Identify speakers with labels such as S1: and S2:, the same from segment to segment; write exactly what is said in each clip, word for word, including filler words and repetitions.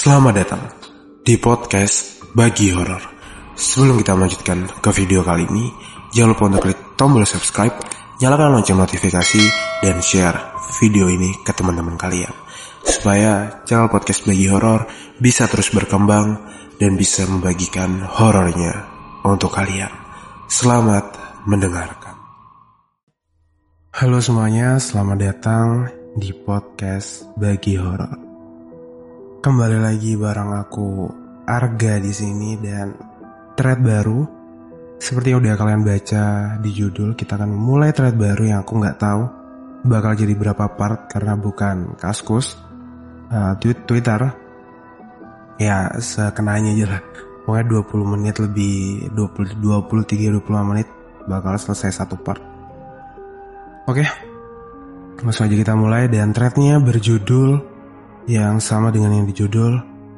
S1: Selamat datang di podcast Bagi Horor. Sebelum kita melanjutkan ke video kali ini, jangan lupa untuk klik tombol subscribe, nyalakan lonceng notifikasi, dan share video ini ke teman-teman kalian, supaya channel podcast Bagi Horor bisa terus berkembang dan bisa membagikan horornya untuk kalian. Selamat mendengarkan. Halo semuanya, selamat datang di podcast Bagi Horor. Kembali lagi bareng aku Arga di sini dan thread baru. Seperti yang udah kalian baca di judul, kita akan memulai thread baru yang aku nggak tahu bakal jadi berapa part karena bukan Kaskus, uh, tweet Twitter. Ya sekenanya aja lah. Pokoknya dua puluh menit lebih, dua puluh, dua puluh tiga dua puluh lima menit bakal selesai satu part. Oke, langsung aja kita mulai. Dan threadnya berjudul yang sama dengan yang di judul,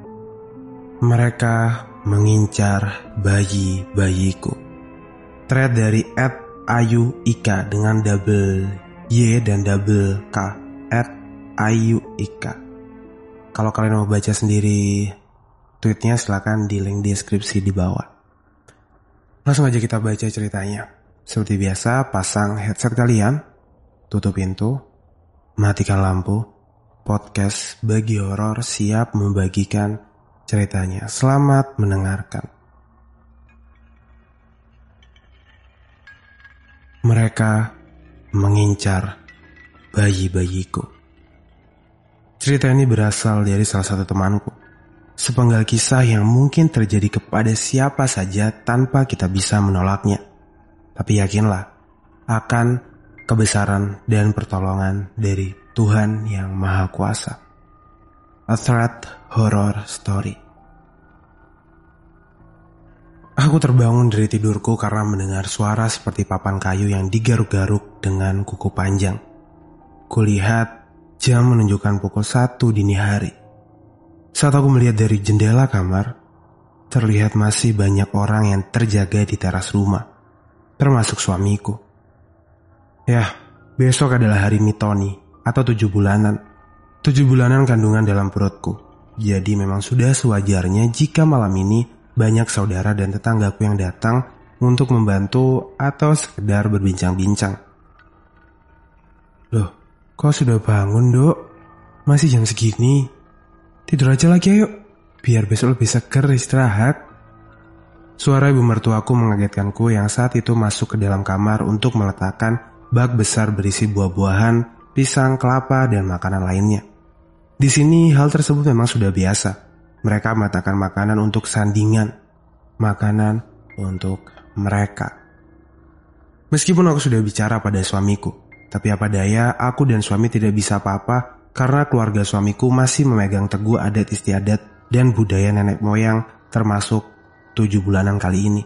S1: mereka mengincar bayi-bayiku. Thread dari at ayu ika dengan double y dan double k, at ayu ika. Kalau kalian mau baca sendiri tweetnya, silakan di link deskripsi di bawah. Langsung aja kita baca ceritanya. Seperti biasa, pasang headset kalian, tutup pintu, matikan lampu. Podcast Bagi Horor siap membagikan ceritanya. Selamat mendengarkan. Mereka mengincar bayi-bayiku. Cerita ini berasal dari salah satu temanku. Sepenggal kisah yang mungkin terjadi kepada siapa saja tanpa kita bisa menolaknya. Tapi yakinlah akan kebesaran dan pertolongan dari Tuhan yang Maha Kuasa. A Thread Horror Story. Aku terbangun dari tidurku karena mendengar suara seperti papan kayu yang digaruk-garuk dengan kuku panjang. Kulihat jam menunjukkan pukul satu dini hari. Saat aku melihat dari jendela kamar, terlihat masih banyak orang yang terjaga di teras rumah, termasuk suamiku. Ya, besok adalah hari Mitoni atau tujuh bulanan. Tujuh bulanan kandungan dalam perutku. Jadi memang sudah sewajarnya jika malam ini banyak saudara dan tetanggaku yang datang untuk membantu atau sekedar berbincang-bincang. Loh, kok sudah bangun, Dok? Masih jam segini? Tidur aja lagi ayo, biar besok lebih seger istirahat. Suara ibu mertuaku mengagetkanku yang saat itu masuk ke dalam kamar untuk meletakkan bak besar berisi buah-buahan, pisang, kelapa, dan makanan lainnya. Di sini hal tersebut memang sudah biasa. Mereka meletakkan makanan untuk sandingan, makanan untuk mereka. Meskipun aku sudah bicara pada suamiku, tapi apa daya, aku dan suami tidak bisa apa-apa karena keluarga suamiku masih memegang teguh adat istiadat dan budaya nenek moyang, termasuk tujuh bulanan kali ini.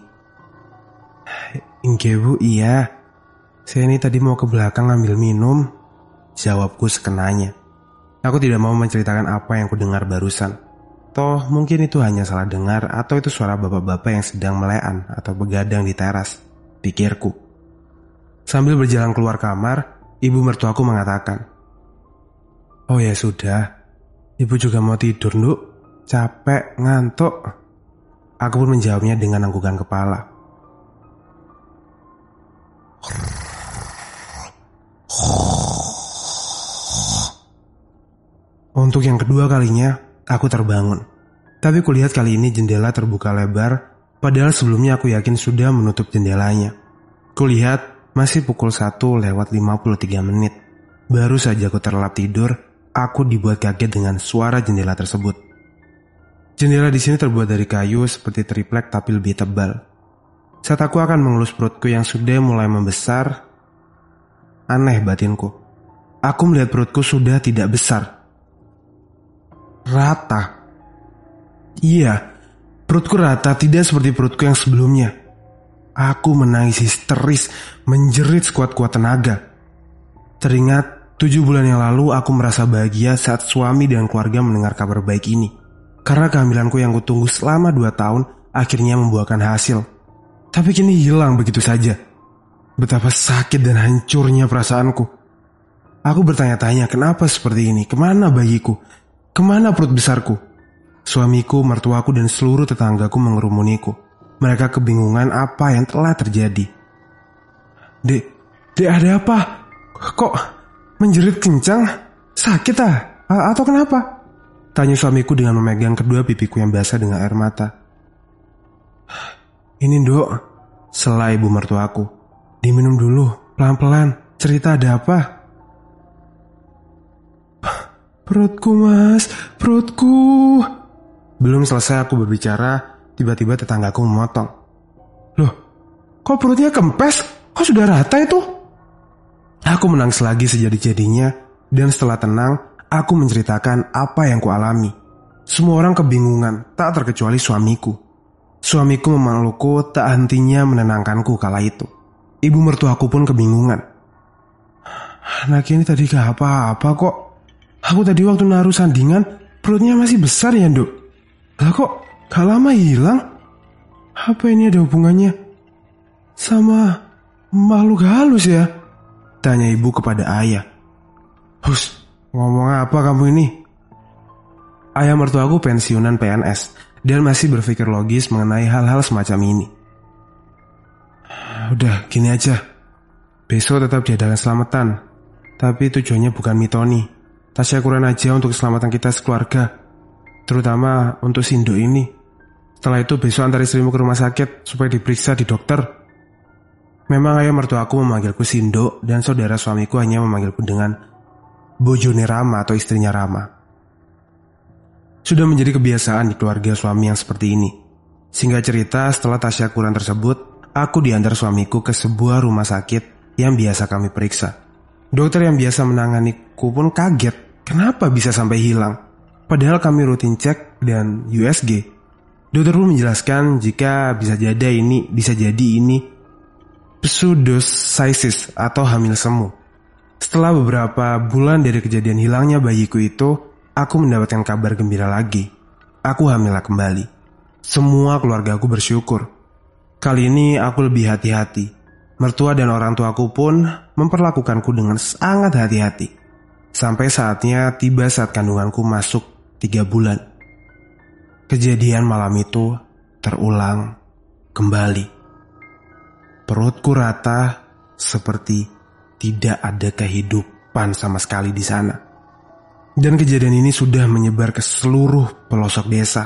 S1: Inge bu, iya. Saya ini tadi mau ke belakang ngambil minum. Jawabku sekenanya. Aku tidak mau menceritakan apa yang kudengar barusan. Toh mungkin itu hanya salah dengar atau itu suara bapak-bapak yang sedang melean atau begadang di teras, pikirku. Sambil berjalan keluar kamar, ibu mertuaku mengatakan, "Oh ya sudah, ibu juga mau tidur, Nduk. Capek, ngantuk." Aku pun menjawabnya dengan anggukan kepala. Untuk yang kedua kalinya, aku terbangun. Tapi kulihat kali ini jendela terbuka lebar, padahal sebelumnya aku yakin sudah menutup jendelanya. Kulihat masih pukul satu lewat lima puluh tiga menit. Baru saja aku terlelap tidur, aku dibuat kaget dengan suara jendela tersebut. Jendela di sini terbuat dari kayu seperti triplek tapi lebih tebal. Saat aku akan mengelus perutku yang sudah mulai membesar, aneh batinku. Aku melihat perutku sudah tidak besar. Rata. Iya, perutku rata, tidak seperti perutku yang sebelumnya. Aku menangis histeris, menjerit sekuat-kuat tenaga. Teringat tujuh bulan yang lalu aku merasa bahagia saat suami dan keluarga mendengar kabar baik ini. Karena kehamilanku yang kutunggu selama dua tahun akhirnya membuahkan hasil. Tapi kini hilang begitu saja. Betapa sakit dan hancurnya perasaanku. Aku bertanya-tanya kenapa seperti ini, kemana bayiku? Kemana perut besarku? Suamiku, mertuaku, dan seluruh tetanggaku mengerumuniku. Mereka kebingungan apa yang telah terjadi. Dek, dek ada apa? Kok menjerit kencang? Sakit ah? A- atau kenapa? Tanya suamiku dengan memegang kedua pipiku yang basah dengan air mata. Ini dok, sela ibu mertuaku. Diminum dulu, pelan-pelan. Cerita ada apa? Perutku mas, perutku. Belum selesai aku berbicara, tiba-tiba tetanggaku memotong. Loh, kok perutnya kempes? Kok sudah rata itu? Aku menangis lagi sejadi-jadinya, dan setelah tenang, aku menceritakan apa yang kualami. Semua orang kebingungan, tak terkecuali suamiku. Suamiku memelukku, tak hentinya menenangkanku kala itu. Ibu mertuaku pun kebingungan. Anak ini tadi gak apa-apa kok. Aku tadi waktu naruh sandingan, perutnya masih besar ya dok. Lah kok gak lama hilang? Apa ini ada hubungannya sama makhluk halus ya? Tanya ibu kepada ayah. Hus, ngomong apa kamu ini? Ayah mertuaku pensiunan P N S dan masih berpikir logis mengenai hal-hal semacam ini. Udah, gini aja. Besok tetap diadakan selamatan. Tapi tujuannya bukan mitoni. Tasyakuran aja untuk keselamatan kita sekeluarga. Terutama untuk si Induk ini. Setelah itu besok antar istrimu ke rumah sakit supaya diperiksa di dokter. Memang ayah mertuaku memanggilku si Induk dan saudara suamiku hanya memanggilku dengan bojone Rama atau istrinya Rama. Sudah menjadi kebiasaan di keluarga suami yang seperti ini. Singkat cerita, setelah tasyakuran tersebut, aku diantar suamiku ke sebuah rumah sakit yang biasa kami periksa. Dokter yang biasa menanganiku pun kaget, kenapa bisa sampai hilang? Padahal kami rutin cek dan U S G. Dokter pun menjelaskan jika bisa jadi ini, bisa jadi ini pseudocyesis atau hamil semu. Setelah beberapa bulan dari kejadian hilangnya bayiku itu, aku mendapatkan kabar gembira lagi. Aku hamil kembali. Semua keluargaku bersyukur. Kali ini aku lebih hati-hati. Mertua dan orang tuaku pun memperlakukanku dengan sangat hati-hati. Sampai saatnya tiba saat kandunganku masuk tiga bulan. Kejadian malam itu terulang kembali. Perutku rata seperti tidak ada kehidupan sama sekali di sana. Dan kejadian ini sudah menyebar ke seluruh pelosok desa.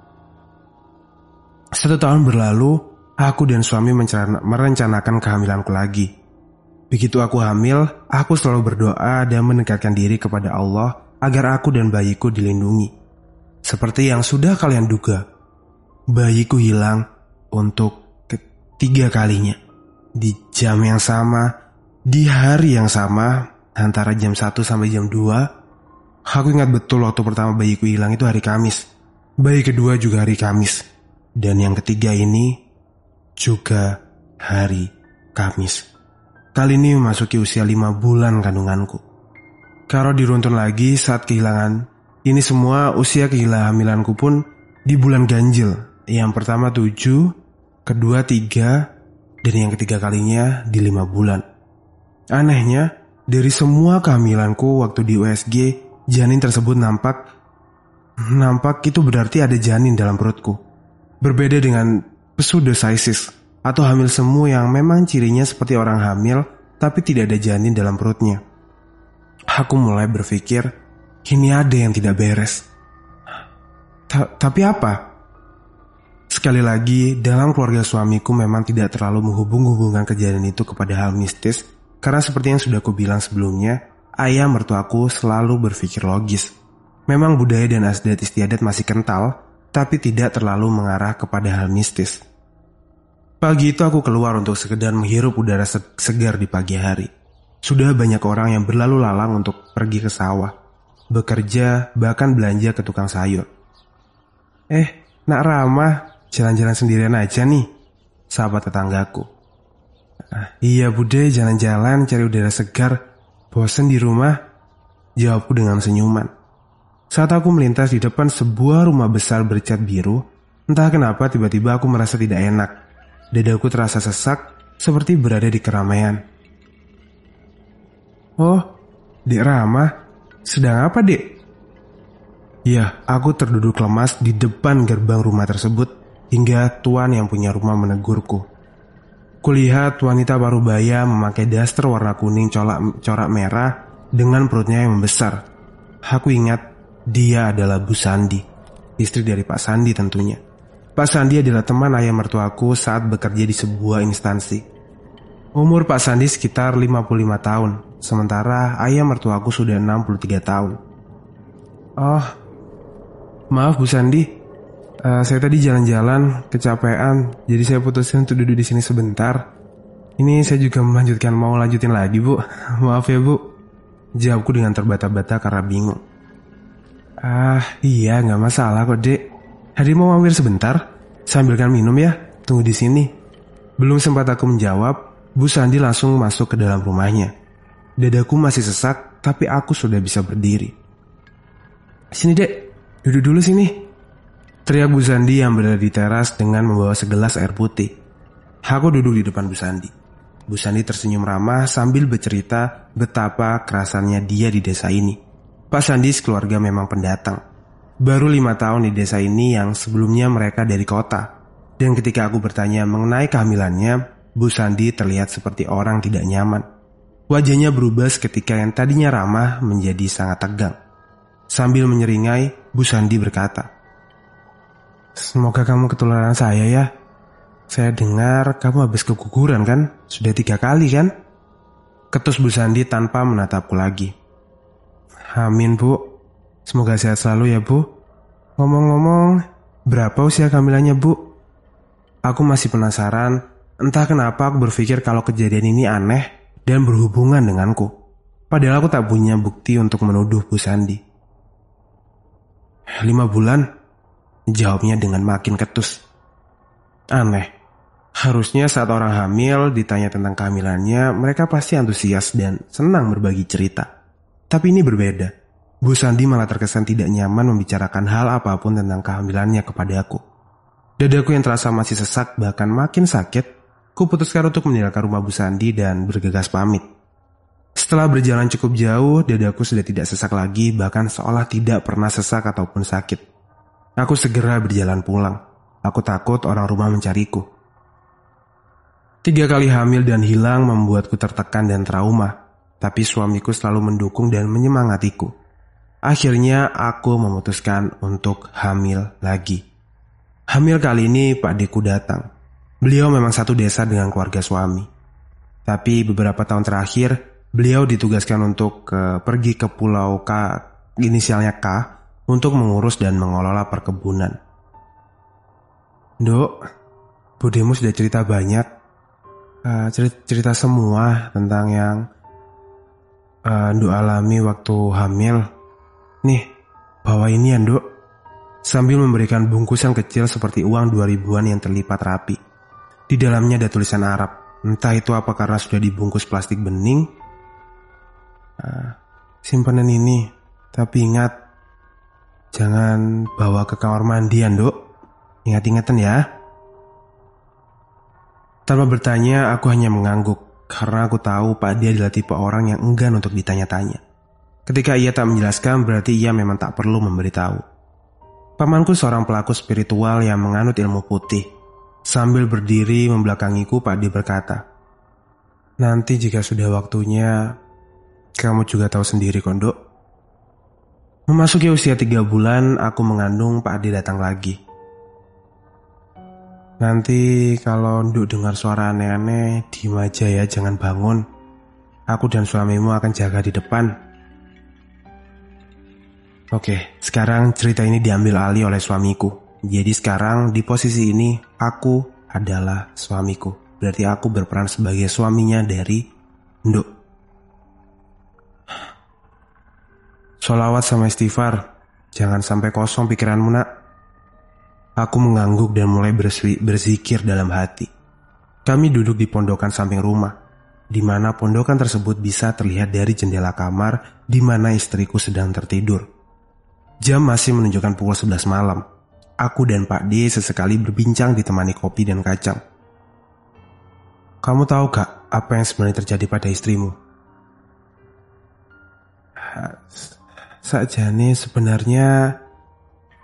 S1: Satu tahun berlalu, aku dan suami merencanakan kehamilanku lagi. Begitu aku hamil, aku selalu berdoa dan mendekatkan diri kepada Allah agar aku dan bayiku dilindungi. Seperti yang sudah kalian duga, bayiku hilang untuk ketiga kalinya. Di jam yang sama, di hari yang sama, antara jam satu sampai jam dua. Aku ingat betul waktu pertama bayiku hilang itu hari Kamis. Bayi kedua juga hari Kamis. Dan yang ketiga ini juga hari Kamis. Kali ini memasuki usia lima bulan kandunganku. Kalau diruntun lagi saat kehilangan, ini semua usia kehamilanku pun di bulan ganjil. Yang pertama tujuh, kedua tiga, dan yang ketiga kalinya di lima bulan. Anehnya, dari semua kehamilanku waktu di U S G, janin tersebut nampak, nampak itu berarti ada janin dalam perutku. Berbeda dengan pseudocyesis atau hamil semu yang memang cirinya seperti orang hamil tapi tidak ada janin dalam perutnya. Aku mulai berpikir, ini ada yang tidak beres. Ta- tapi apa? Sekali lagi, dalam keluarga suamiku memang tidak terlalu menghubung-hubungkan kejadian itu kepada hal mistis, karena seperti yang sudah aku bilang sebelumnya, ayah mertuaku selalu berpikir logis. Memang budaya dan adat istiadat masih kental, tapi tidak terlalu mengarah kepada hal mistis. Pagi itu aku keluar untuk sekedar menghirup udara segar di pagi hari. Sudah banyak orang yang berlalu lalang untuk pergi ke sawah, bekerja, bahkan belanja ke tukang sayur. Eh, Nak Rama, jalan-jalan sendirian aja nih, sahabat tetanggaku. Ah, iya bude, jalan-jalan cari udara segar, bosen di rumah, jawabku dengan senyuman. Saat aku melintas di depan sebuah rumah besar bercat biru, entah kenapa tiba-tiba aku merasa tidak enak. Dadaku terasa sesak, seperti berada di keramaian. Oh, Dek Rama, sedang apa dek? Ya, aku terduduk lemas di depan gerbang rumah tersebut hingga tuan yang punya rumah menegurku. Kulihat wanita parubaya memakai daster warna kuning corak, corak merah dengan perutnya yang membesar. Aku ingat dia adalah Bu Sandi, istri dari Pak Sandi tentunya. Pak Sandi adalah teman ayah mertuaku saat bekerja di sebuah instansi. Umur Pak Sandi sekitar lima puluh lima tahun, sementara ayah mertuaku sudah enam puluh tiga tahun. Oh, maaf Bu Sandi, uh, saya tadi jalan-jalan kecapean, jadi saya putusin untuk duduk di sini sebentar. Ini saya juga melanjutkan mau lanjutin lagi Bu. Maaf ya Bu, jawabku dengan terbata-bata karena bingung. Ah iya, nggak masalah kok Dek. Hari mau mampir sebentar, sambilkan minum ya. Tunggu di sini. Belum sempat aku menjawab, Bu Sandi langsung masuk ke dalam rumahnya. Dadaku masih sesak, tapi aku sudah bisa berdiri. Sini Dek, duduk dulu sini, teriak Bu Sandi yang berada di teras dengan membawa segelas air putih. Aku duduk di depan Bu Sandi. Bu Sandi tersenyum ramah sambil bercerita betapa kerasannya dia di desa ini. Pak Sandi sekeluarga memang pendatang. Baru lima tahun di desa ini yang sebelumnya mereka dari kota. Dan ketika aku bertanya mengenai kehamilannya, Bu Sandi terlihat seperti orang tidak nyaman. Wajahnya berubah seketika yang tadinya ramah menjadi sangat tegang. Sambil menyeringai, Bu Sandi berkata, "Semoga kamu ketularan saya ya. Saya dengar kamu habis keguguran kan? Sudah tiga kali kan?" Ketus Bu Sandi tanpa menatapku lagi. "Amin Bu. Semoga sehat selalu ya Bu. Ngomong-ngomong, berapa usia kehamilannya Bu?" Aku masih penasaran, entah kenapa aku berpikir kalau kejadian ini aneh dan berhubungan denganku. Padahal aku tak punya bukti untuk menuduh Bu Sandi. Lima bulan, jawabnya dengan makin ketus. Aneh, harusnya saat orang hamil ditanya tentang kehamilannya, mereka pasti antusias dan senang berbagi cerita. Tapi ini berbeda. Bu Sandi malah terkesan tidak nyaman membicarakan hal apapun tentang kehamilannya kepada aku. Dadaku yang terasa masih sesak bahkan makin sakit, kuputuskan untuk meninggalkan rumah Bu Sandi dan bergegas pamit. Setelah berjalan cukup jauh, dadaku sudah tidak sesak lagi, bahkan seolah tidak pernah sesak ataupun sakit. Aku segera berjalan pulang. Aku takut orang rumah mencariku. Tiga kali hamil dan hilang membuatku tertekan dan trauma, tapi suamiku selalu mendukung dan menyemangatiku. Akhirnya aku memutuskan untuk hamil lagi. Hamil kali ini Pak Deku datang. Beliau memang satu desa dengan keluarga suami. Tapi beberapa tahun terakhir, beliau ditugaskan untuk ke, pergi ke pulau K, inisialnya K, untuk mengurus dan mengelola perkebunan. Dok, Budemu sudah cerita banyak, uh, cerita, cerita semua tentang yang uh, Nduk alami waktu hamil. Nih, bawa ini ya Nduk. Sambil memberikan bungkusan kecil seperti uang dua ribuan yang terlipat rapi. Di dalamnya ada tulisan Arab. Entah itu apa karena sudah dibungkus plastik bening. Uh, simpanan ini, tapi ingat, jangan bawa ke kamar mandi ya Nduk. Ingat-ingatan ya. Tanpa bertanya, aku hanya mengangguk karena aku tahu Pak Dia adalah tipe orang yang enggan untuk ditanya-tanya. Ketika ia tak menjelaskan, berarti ia memang tak perlu memberitahu. Pamanku seorang pelaku spiritual yang menganut ilmu putih. Sambil berdiri membelakangiku, Pak Dia berkata, "Nanti jika sudah waktunya, kamu juga tahu sendiri kondok." Memasuki usia tiga bulan, aku mengandung, Pak Dia datang lagi. "Nanti kalau Nduk dengar suara aneh-aneh, diem aja ya, jangan bangun. Aku dan suamimu akan jaga di depan." Oke, sekarang cerita ini diambil alih oleh suamiku. Jadi sekarang di posisi ini, aku adalah suamiku. Berarti aku berperan sebagai suaminya dari Nduk. Sholawat sama istighfar, jangan sampai kosong pikiranmu nak. Aku mengangguk dan mulai berzikir dalam hati. Kami duduk di pondokan samping rumah, di mana pondokan tersebut bisa terlihat dari jendela kamar di mana istriku sedang tertidur. Jam masih menunjukkan pukul sebelas malam. Aku dan Pak D sesekali berbincang ditemani kopi dan kacang. "Kamu tahu gak apa yang sebenarnya terjadi pada istrimu?" "Sakjane sebenarnya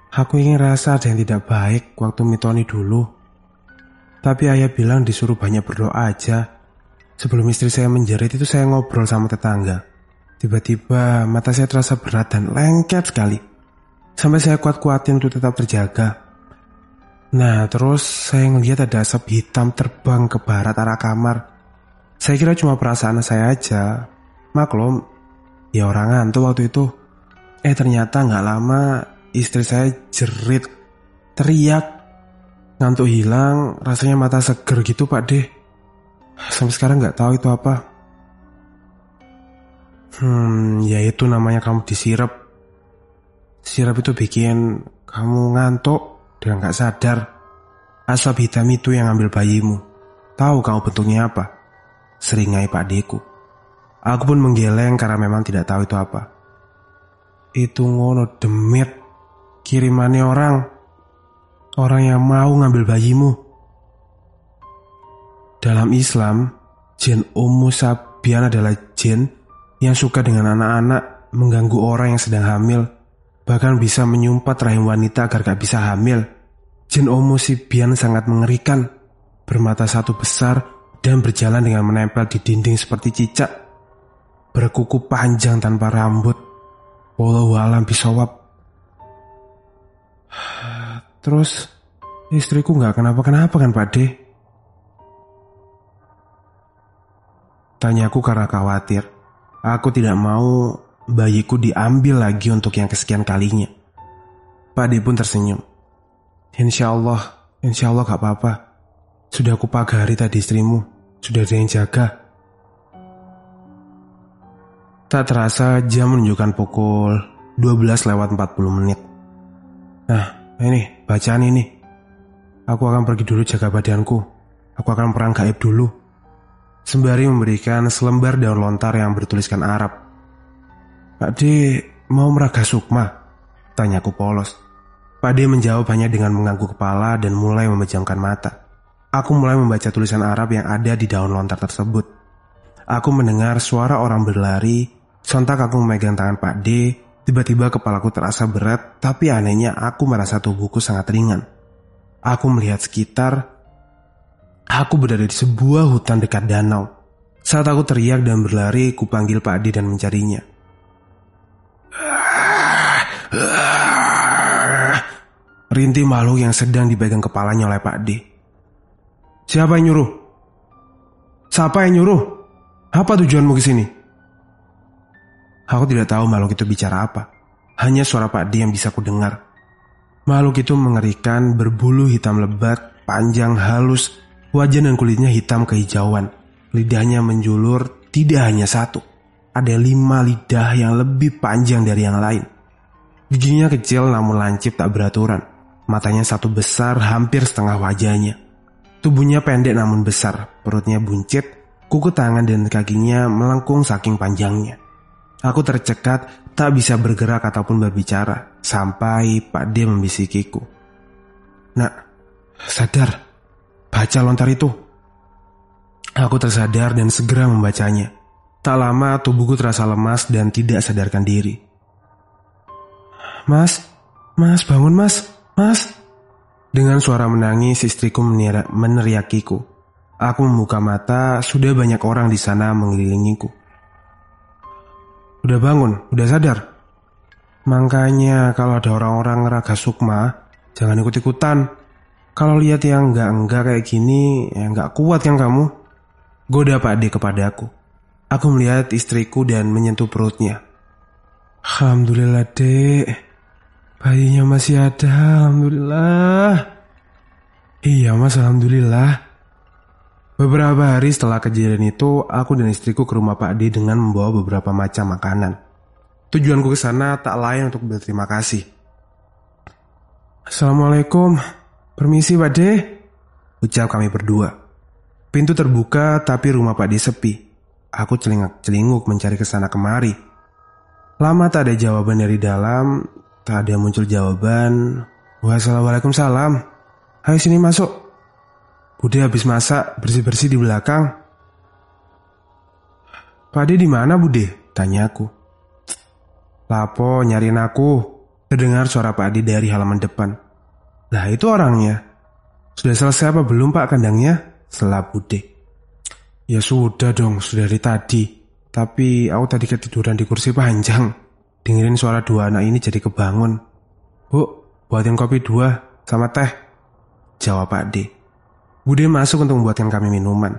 S1: Aku ingin rasa ada yang tidak baik waktu mitoni dulu. Tapi ayah bilang disuruh banyak berdoa aja. Sebelum istri saya menjerit itu saya ngobrol sama tetangga. Tiba-tiba mata saya terasa berat dan lengket sekali. Sampai saya kuat-kuatin untuk tetap terjaga. Nah terus saya ngelihat ada asap hitam terbang ke barat arah kamar. Saya kira cuma perasaan saya aja. Maklum, ya orang ngantuk waktu itu. Eh ternyata gak lama istri saya jerit, teriak. Ngantuk hilang, rasanya mata seger gitu Pak De. Sampai sekarang gak tahu itu apa. Hmm, ya itu namanya kamu disirep. Sirap itu bikin kamu ngantuk dan gak sadar. Asap hitam itu yang ambil bayimu. Tahu kamu bentuknya apa? Seringai Pak Deku. Aku pun menggeleng karena memang tidak tahu itu apa. Itu ngono demit. Kirimannya orang. Orang yang mau ngambil bayimu. Dalam Islam, jin Ummu Sabian adalah jin yang suka dengan anak-anak, mengganggu orang yang sedang hamil, bahkan bisa menyumpat rahim wanita agar gak bisa hamil. Jin Ummu Sabian sangat mengerikan, bermata satu besar dan berjalan dengan menempel di dinding seperti cicak, berkuku panjang tanpa rambut. Wallahu a'lam bishawab. Terus istriku gak kenapa-kenapa kan Pak De? Tanyaku karena khawatir. Aku tidak mau bayiku diambil lagi untuk yang kesekian kalinya. Pak De pun tersenyum. Insya Allah, insya Allah gak apa-apa. Sudah aku pagari tadi istrimu. Sudah ada yang jaga. Tak terasa jam menunjukkan pukul dua belas lewat empat puluh menit. Nah, ini, bacaan ini. Aku akan pergi dulu jaga badanku. Aku akan perang gaib dulu. Sembari memberikan selembar daun lontar yang bertuliskan Arab. Pak De, mau meraga sukma? Tanyaku polos. Pak De menjawab hanya dengan mengangguk kepala dan mulai memejamkan mata. Aku mulai membaca tulisan Arab yang ada di daun lontar tersebut. Aku mendengar suara orang berlari. Sontak aku memegang tangan Pak D. Tiba-tiba kepalaku terasa berat, tapi anehnya aku merasa tubuhku sangat ringan. Aku melihat sekitar. Aku berada di sebuah hutan dekat danau. Saat aku teriak dan berlari, kupanggil Pak D dan mencarinya. Rintih makhluk yang sedang dipegang kepalanya oleh Pak D. Siapa yang nyuruh? Siapa yang nyuruh? Apa tujuanmu ke sini? Aku tidak tahu makhluk itu bicara apa. Hanya suara Pak D yang bisa kudengar. Makhluk itu mengerikan, berbulu hitam lebat, panjang, halus, wajah dan kulitnya hitam kehijauan. Lidahnya menjulur, tidak hanya satu. Ada lima lidah yang lebih panjang dari yang lain. Giginya kecil namun lancip tak beraturan. Matanya satu besar, hampir setengah wajahnya. Tubuhnya pendek namun besar, perutnya buncit, kuku tangan dan kakinya melengkung saking panjangnya. Aku tercekat, tak bisa bergerak ataupun berbicara, sampai Pak D membisikiku. Nak, sadar, baca lontar itu. Aku tersadar dan segera membacanya. Tak lama tubuhku terasa lemas dan tidak sadarkan diri. Mas, mas bangun mas, mas. Dengan suara menangis istriku meneriakiku. Aku membuka mata, sudah banyak orang di sana mengelilingiku. Udah bangun, udah sadar. Makanya kalau ada orang-orang ngeraga sukma, jangan ikut-ikutan. Kalau lihat yang enggak-enggak kayak gini, ya enggak kuat kan kamu. Goda Pak D kepadaku. Aku melihat istriku dan menyentuh perutnya. Alhamdulillah Dek, bayinya masih ada, alhamdulillah. Iya mas, alhamdulillah. Beberapa hari setelah kejadian itu, aku dan istriku ke rumah Pak D dengan membawa beberapa macam makanan. Tujuanku ke sana tak lain untuk berterima kasih. Assalamualaikum, permisi Pak D, ucap kami berdua. Pintu terbuka tapi rumah Pak D sepi. Aku celingak-celinguk mencari kesana kemari. Lama tak ada jawaban dari dalam, tak ada muncul jawaban. Wassalamualaikum-salam. Ayo sini masuk. Bude habis masak, bersih-bersih di belakang. Pak D di mana Bude? Tanyaku. Lapo nyariin aku. Terdengar suara Pak Ade dari halaman depan. Lah itu orangnya. Sudah selesai apa belum Pak kandangnya? Sela Bude. Ya sudah dong, sudah dari tadi. Tapi aku tadi ketiduran di kursi panjang. Dengerin suara dua anak ini jadi kebangun. Bu, buatin kopi dua sama teh, jawab Pak Ade. Bude masuk untuk membuatkan kami minuman.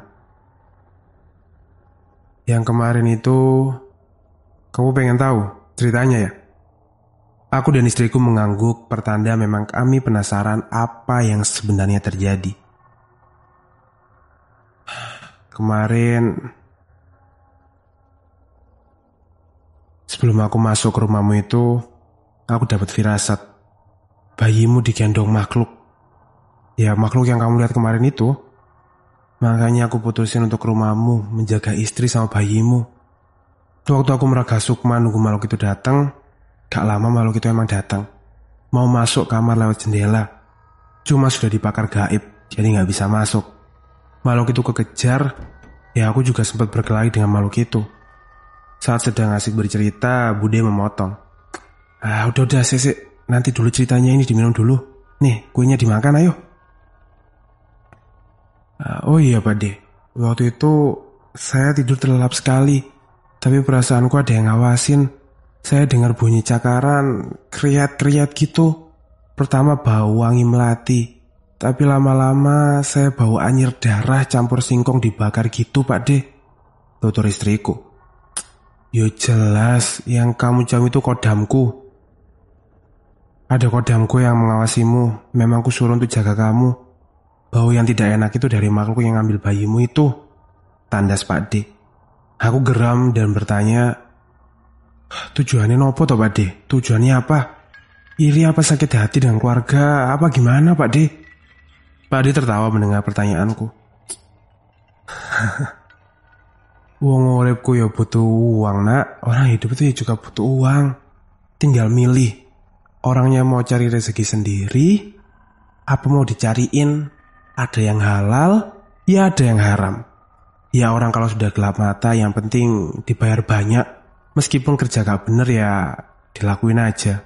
S1: Yang kemarin itu, kamu pengen tahu ceritanya ya? Aku dan istriku mengangguk, pertanda memang kami penasaran apa yang sebenarnya terjadi. Kemarin, sebelum aku masuk ke rumahmu itu, aku dapat firasat. Bayimu digendong makhluk. Ya makhluk yang kamu lihat kemarin itu. Makanya aku putusin untuk ke rumahmu, menjaga istri sama bayimu. Waktu aku meraga sukma nunggu makhluk itu datang, gak lama makhluk itu emang datang. Mau masuk kamar lewat jendela. Cuma sudah dibakar gaib, jadi gak bisa masuk. Makhluk itu kekejar, ya aku juga sempat berkelahi dengan makhluk itu. Saat sedang asik bercerita, Bude memotong. Ah udah-udah sesek, nanti dulu ceritanya ini diminum dulu. Nih, kuenya dimakan ayo. Ah, oh iya Pak De, waktu itu saya tidur terlelap sekali. Tapi perasaanku ada yang ngawasin. Saya dengar bunyi cakaran, kriat-kriat gitu. Pertama bau wangi melati. Tapi lama-lama saya bau anyir darah campur singkong dibakar gitu Pak De, tutur istriku. Yo jelas, yang kamu jam itu kodamku. Ada kodamku yang mengawasimu. Memang ku suruh untuk jaga kamu. Bau yang tidak enak itu dari makhluk yang ngambil bayimu itu, tandas Pak De. Aku geram dan bertanya, tujuannya nopo toh Pak De? Tujuannya apa? Iri apa sakit hati dengan keluarga? Apa gimana Pak De? Pak De tertawa mendengar pertanyaanku. Wong uripku ya butuh uang nak. Orang hidup itu ya juga butuh uang. Tinggal milih. Orangnya mau cari rezeki sendiri, apa mau dicariin? Ada yang halal, ya ada yang haram. Ya orang kalau sudah gelap mata, yang penting dibayar banyak. Meskipun kerja gak bener ya dilakuin aja.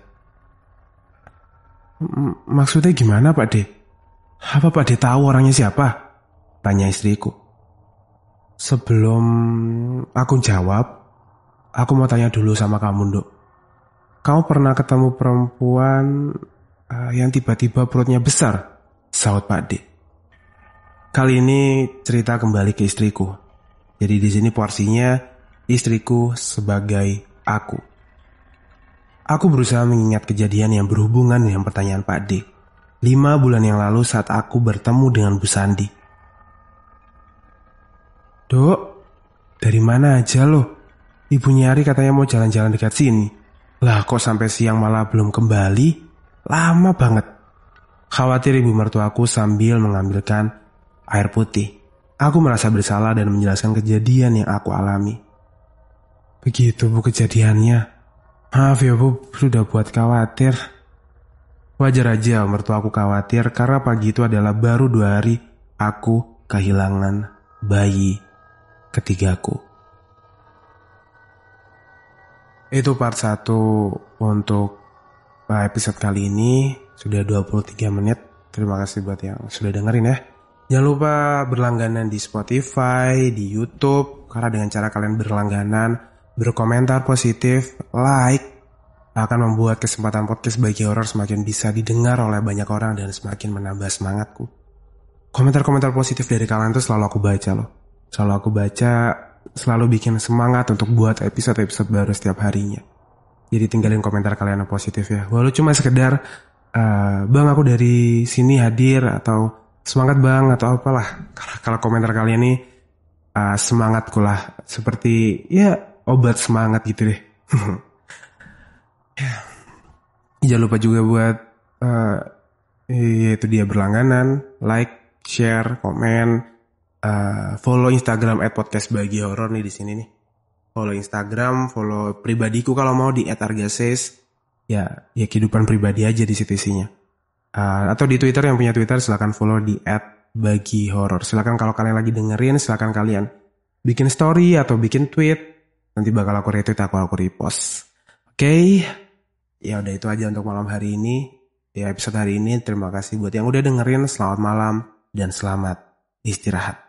S1: M- Maksudnya gimana Pak De? Apa Pak De tahu orangnya siapa? Tanya istriku. Sebelum aku jawab, aku mau tanya dulu sama kamu Nduk. Kamu pernah ketemu perempuan uh, yang tiba-tiba perutnya besar? Sahut Pak De. Kali ini cerita kembali ke istriku. Jadi di sini porsinya istriku sebagai aku. Aku berusaha mengingat kejadian yang berhubungan dengan pertanyaan Pak De. Lima bulan yang lalu saat aku bertemu dengan Bu Sandi. Dok, dari mana aja lo? Ibu nyari katanya mau jalan-jalan dekat sini. Lah kok sampai siang malah belum kembali? Lama banget. Khawatir ibu mertuaku sambil mengambilkan air putih. Aku merasa bersalah dan menjelaskan kejadian yang aku alami. Begitu Bu kejadiannya. Maaf ya Bu, sudah buat khawatir. Wajar aja mertuaku khawatir karena pagi itu adalah baru dua hari aku kehilangan bayi ketigaku. Itu part satu untuk episode kali ini. Sudah dua puluh tiga menit. Terima kasih buat yang sudah dengerin ya. Jangan lupa berlangganan di Spotify, di YouTube. Karena dengan cara kalian berlangganan, berkomentar positif, like, akan membuat kesempatan podcast Bagi Horor semakin bisa didengar oleh banyak orang dan semakin menambah semangatku. Komentar-komentar positif dari kalian itu selalu aku baca loh. Selalu aku baca, selalu bikin semangat untuk buat episode-episode baru setiap harinya. Jadi tinggalin komentar kalian yang positif ya. Walau cuma sekedar, uh, bang aku dari sini hadir, atau semangat bang, atau apalah. Karena kalau komentar kalian ini uh, semangatku lah. Seperti ya obat semangat gitu deh. Jangan lupa juga buat uh, yaitu dia berlangganan, like, share, komen, uh, follow Instagram at podcast Bagi Horor nih di sini nih. Follow Instagram, follow pribadiku kalau mau di at argases. Ya, ya kehidupan pribadi aja di situ isinya. Uh, atau di Twitter, yang punya Twitter silakan follow di at Bagi Horor. Silakan kalau kalian lagi dengerin, silakan kalian bikin story atau bikin tweet. Nanti bakal aku retweet, aku aku repost. Oke. Okay? Ya udah itu aja untuk malam hari ini. Ya episode hari ini terima kasih buat yang udah dengerin. Selamat malam dan selamat istirahat.